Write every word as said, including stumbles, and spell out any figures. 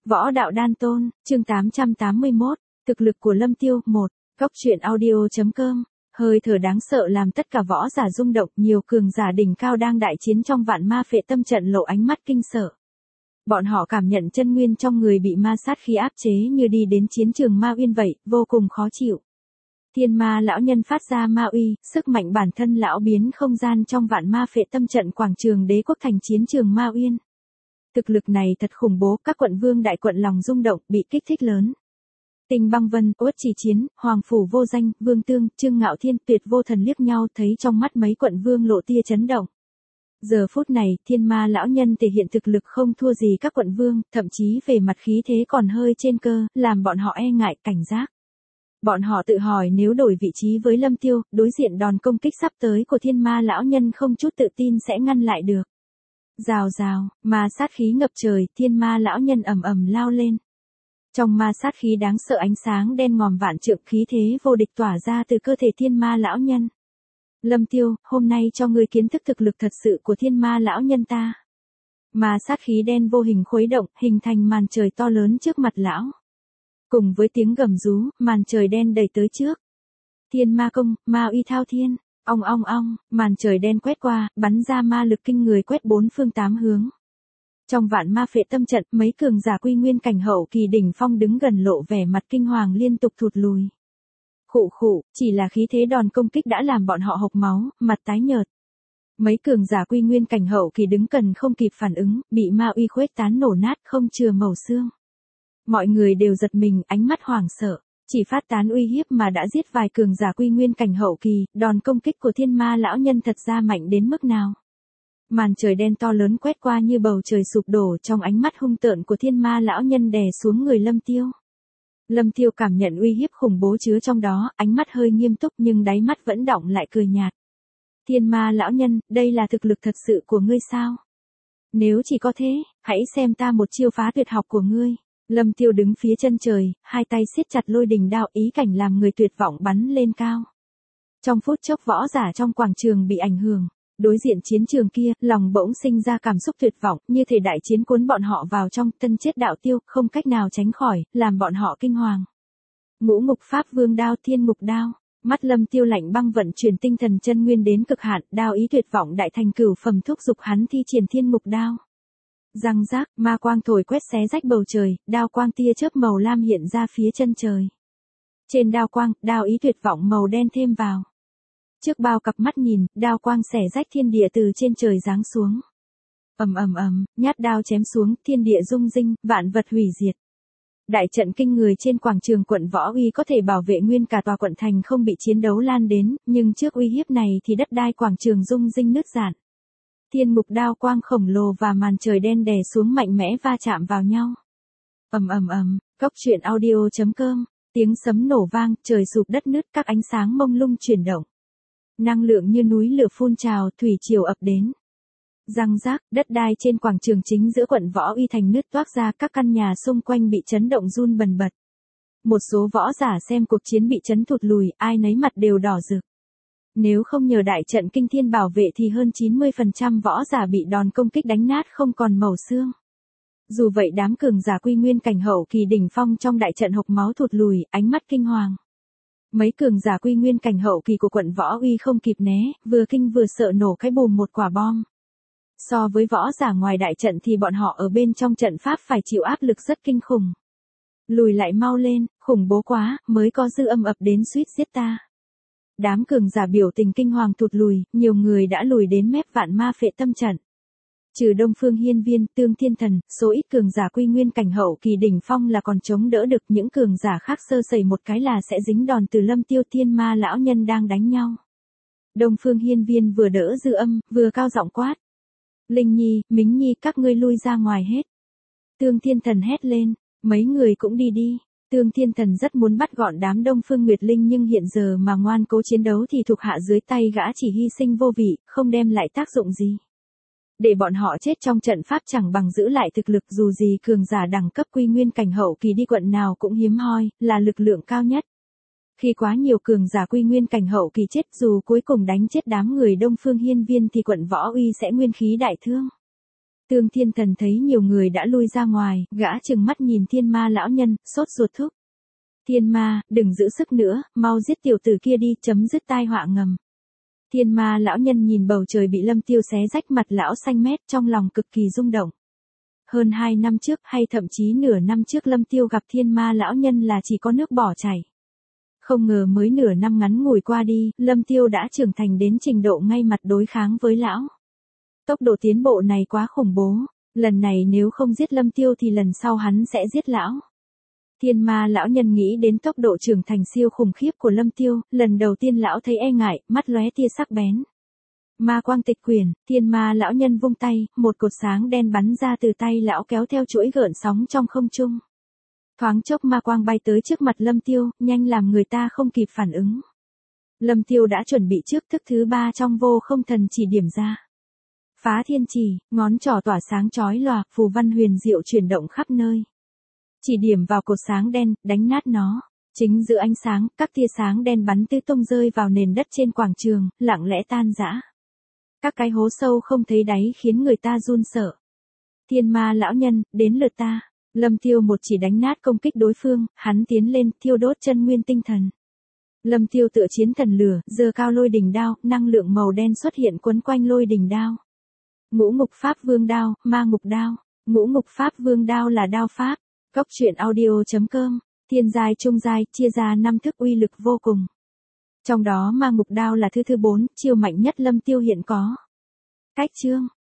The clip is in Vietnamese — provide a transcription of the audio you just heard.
Võ đạo đan tôn, chương tám trăm tám mươi mốt, thực lực của Lâm Tiêu, một, Cốc truyện audio.com, hơi thở đáng sợ làm tất cả võ giả rung động, nhiều cường giả đỉnh cao đang đại chiến trong vạn ma phệ tâm trận lộ ánh mắt kinh sợ. Bọn họ cảm nhận chân nguyên trong người bị ma sát khí áp chế như đi đến chiến trường ma uyên vậy, vô cùng khó chịu. Thiên ma lão nhân phát ra ma uy, sức mạnh bản thân lão biến không gian trong vạn ma phệ tâm trận quảng trường đế quốc thành chiến trường ma uyên. Thực lực này thật khủng bố, các quận vương đại quận lòng rung động, bị kích thích lớn. Tình Băng Vân, Uất Chỉ Chiến, Hoàng Phủ Vô Danh, Vương Tương, Trương Ngạo Thiên, Tuyệt Vô Thần liếc nhau thấy trong mắt mấy quận vương lộ tia chấn động. Giờ phút này, thiên ma lão nhân thể hiện thực lực không thua gì các quận vương, thậm chí về mặt khí thế còn hơi trên cơ, làm bọn họ e ngại, cảnh giác. Bọn họ tự hỏi nếu đổi vị trí với Lâm Tiêu, đối diện đòn công kích sắp tới của thiên ma lão nhân không chút tự tin sẽ ngăn lại được. Rào rào, ma sát khí ngập trời, thiên ma lão nhân ầm ầm lao lên. Trong ma sát khí đáng sợ ánh sáng đen ngòm vạn trượng khí thế vô địch tỏa ra từ cơ thể thiên ma lão nhân. Lâm Tiêu, hôm nay cho ngươi kiến thức thực lực thật sự của thiên ma lão nhân ta. Ma sát khí đen vô hình khuấy động, hình thành màn trời to lớn trước mặt lão. Cùng với tiếng gầm rú, màn trời đen đẩy tới trước. Thiên ma công, ma uy thao thiên. Ong ong ong, màn trời đen quét qua, bắn ra ma lực kinh người quét bốn phương tám hướng. Trong vạn ma phệ tâm trận, mấy cường giả quy nguyên cảnh hậu kỳ đỉnh phong đứng gần lộ vẻ mặt kinh hoàng liên tục thụt lùi. Khụ khụ, chỉ là khí thế đòn công kích đã làm bọn họ hộc máu, mặt tái nhợt. Mấy cường giả quy nguyên cảnh hậu kỳ đứng cần không kịp phản ứng, bị ma uy khuếch tán nổ nát không chừa màu xương. Mọi người đều giật mình, ánh mắt hoảng sợ. Chỉ phát tán uy hiếp mà đã giết vài cường giả quy nguyên cảnh hậu kỳ, đòn công kích của thiên ma lão nhân thật ra mạnh đến mức nào. Màn trời đen to lớn quét qua như bầu trời sụp đổ trong ánh mắt hung tợn của thiên ma lão nhân đè xuống người Lâm Tiêu. Lâm Tiêu cảm nhận uy hiếp khủng bố chứa trong đó, ánh mắt hơi nghiêm túc nhưng đáy mắt vẫn đọng lại cười nhạt. Thiên ma lão nhân, đây là thực lực thật sự của ngươi sao? Nếu chỉ có thế, hãy xem ta một chiêu phá tuyệt học của ngươi. Lâm Tiêu đứng phía chân trời, hai tay siết chặt lôi đình đao, ý cảnh làm người tuyệt vọng bắn lên cao. Trong phút chốc võ giả trong quảng trường bị ảnh hưởng, đối diện chiến trường kia, lòng bỗng sinh ra cảm xúc tuyệt vọng, như thể đại chiến cuốn bọn họ vào trong, tân chết đạo tiêu, không cách nào tránh khỏi, làm bọn họ kinh hoàng. Ngũ ngục pháp vương đao, thiên ngục đao, mắt Lâm Tiêu lạnh băng vận chuyển tinh thần chân nguyên đến cực hạn, đao ý tuyệt vọng đại thành cửu phẩm thúc dục hắn thi triển thiên ngục đao. Răng rác, ma quang thổi quét xé rách bầu trời, đao quang tia chớp màu lam hiện ra phía chân trời. Trên đao quang, đao ý tuyệt vọng màu đen thêm vào. Trước bao cặp mắt nhìn, đao quang xẻ rách thiên địa từ trên trời giáng xuống. Ầm ầm ầm, nhát đao chém xuống, thiên địa rung rinh, vạn vật hủy diệt. Đại trận kinh người trên quảng trường quận Võ Uy có thể bảo vệ nguyên cả tòa quận thành không bị chiến đấu lan đến, nhưng trước uy hiếp này thì đất đai quảng trường rung rinh nứt rạn. Thiên ngục đao quang khổng lồ và màn trời đen đè xuống mạnh mẽ va chạm vào nhau. Ầm ầm ầm, Cốc truyện audio.com, tiếng sấm nổ vang, trời sụp đất nứt, các ánh sáng mông lung chuyển động. Năng lượng như núi lửa phun trào, thủy triều ập đến. Răng rác, đất đai trên quảng trường chính giữa quận Võ Uy thành nứt toác ra, các căn nhà xung quanh bị chấn động run bần bật. Một số võ giả xem cuộc chiến bị chấn thụt lùi, ai nấy mặt đều đỏ rực. Nếu không nhờ đại trận kinh thiên bảo vệ thì hơn chín mươi phần trăm võ giả bị đòn công kích đánh nát không còn màu xương. Dù vậy đám cường giả quy nguyên cảnh hậu kỳ đỉnh phong trong đại trận hộc máu thụt lùi, ánh mắt kinh hoàng. Mấy cường giả quy nguyên cảnh hậu kỳ của quận Võ Uy không kịp né, vừa kinh vừa sợ nổ cái bùm một quả bom. So với võ giả ngoài đại trận thì bọn họ ở bên trong trận pháp phải chịu áp lực rất kinh khủng. Lùi lại mau lên, khủng bố quá, mới có dư âm ập đến suýt giết ta. Đám cường giả biểu tình kinh hoàng thụt lùi, nhiều người đã lùi đến mép vạn ma phệ tâm trận. Trừ Đông Phương Hiên Viên, Tương Thiên Thần, số ít cường giả quy nguyên cảnh hậu kỳ đỉnh phong là còn chống đỡ được, những cường giả khác sơ sẩy một cái là sẽ dính đòn từ Lâm Tiêu thiên ma lão nhân đang đánh nhau. Đông Phương Hiên Viên vừa đỡ dư âm, vừa cao giọng quát. Linh Nhi, Mính Nhi, các ngươi lui ra ngoài hết. Tương Thiên Thần hét lên, mấy người cũng đi đi. Tương Thiên Thần rất muốn bắt gọn đám Đông Phương Nguyệt Linh nhưng hiện giờ mà ngoan cố chiến đấu thì thuộc hạ dưới tay gã chỉ hy sinh vô vị, không đem lại tác dụng gì. Để bọn họ chết trong trận pháp chẳng bằng giữ lại thực lực, dù gì cường giả đẳng cấp quy nguyên cảnh hậu kỳ đi quận nào cũng hiếm hoi, là lực lượng cao nhất. Khi quá nhiều cường giả quy nguyên cảnh hậu kỳ chết, dù cuối cùng đánh chết đám người Đông Phương Hiên Viên thì quận Võ Uy sẽ nguyên khí đại thương. Tương Thiên Thần thấy nhiều người đã lui ra ngoài, gã trừng mắt nhìn Thiên Ma lão nhân, sốt ruột thúc. Thiên Ma, đừng giữ sức nữa, mau giết tiểu tử kia đi, chấm dứt tai họa ngầm. Thiên Ma lão nhân nhìn bầu trời bị Lâm Tiêu xé rách, mặt lão xanh mét, trong lòng cực kỳ rung động. Hơn hai năm trước hay thậm chí nửa năm trước Lâm Tiêu gặp Thiên Ma lão nhân là chỉ có nước bỏ chảy. Không ngờ mới nửa năm ngắn ngủi qua đi, Lâm Tiêu đã trưởng thành đến trình độ ngay mặt đối kháng với lão. Tốc độ tiến bộ này quá khủng bố, lần này nếu không giết Lâm Tiêu thì lần sau hắn sẽ giết lão. Thiên Ma lão nhân nghĩ đến tốc độ trưởng thành siêu khủng khiếp của Lâm Tiêu, lần đầu tiên lão thấy e ngại, mắt lóe tia sắc bén. Ma quang tịch quyển, Thiên Ma lão nhân vung tay, một cột sáng đen bắn ra từ tay lão kéo theo chuỗi gợn sóng trong không trung. Thoáng chốc ma quang bay tới trước mặt Lâm Tiêu, nhanh làm người ta không kịp phản ứng. Lâm Tiêu đã chuẩn bị trước, thức thứ ba trong vô không thần chỉ điểm ra. Phá thiên chỉ, ngón trỏ tỏa sáng chói lòa, phù văn huyền diệu chuyển động khắp nơi. Chỉ điểm vào cột sáng đen, đánh nát nó. Chính giữa ánh sáng, các tia sáng đen bắn tứ tung rơi vào nền đất trên quảng trường, lặng lẽ tan rã. Các cái hố sâu không thấy đáy khiến người ta run sợ. Thiên Ma lão nhân, đến lượt ta. Lâm Tiêu một chỉ đánh nát công kích đối phương, hắn tiến lên, thiêu đốt chân nguyên tinh thần. Lâm Tiêu tựa chiến thần lửa, giơ cao lôi đình đao, năng lượng màu đen xuất hiện quấn quanh lôi đình đao. Ngũ ngục pháp vương đao, ma ngục đao. Ngũ ngục pháp vương đao là đao pháp. Cốc truyện audio chấm com, thiên giai trung giai, chia ra năm thức uy lực vô cùng. Trong đó ma ngục đao là thứ thứ bốn, chiêu mạnh nhất Lâm Tiêu hiện có. Cách chương,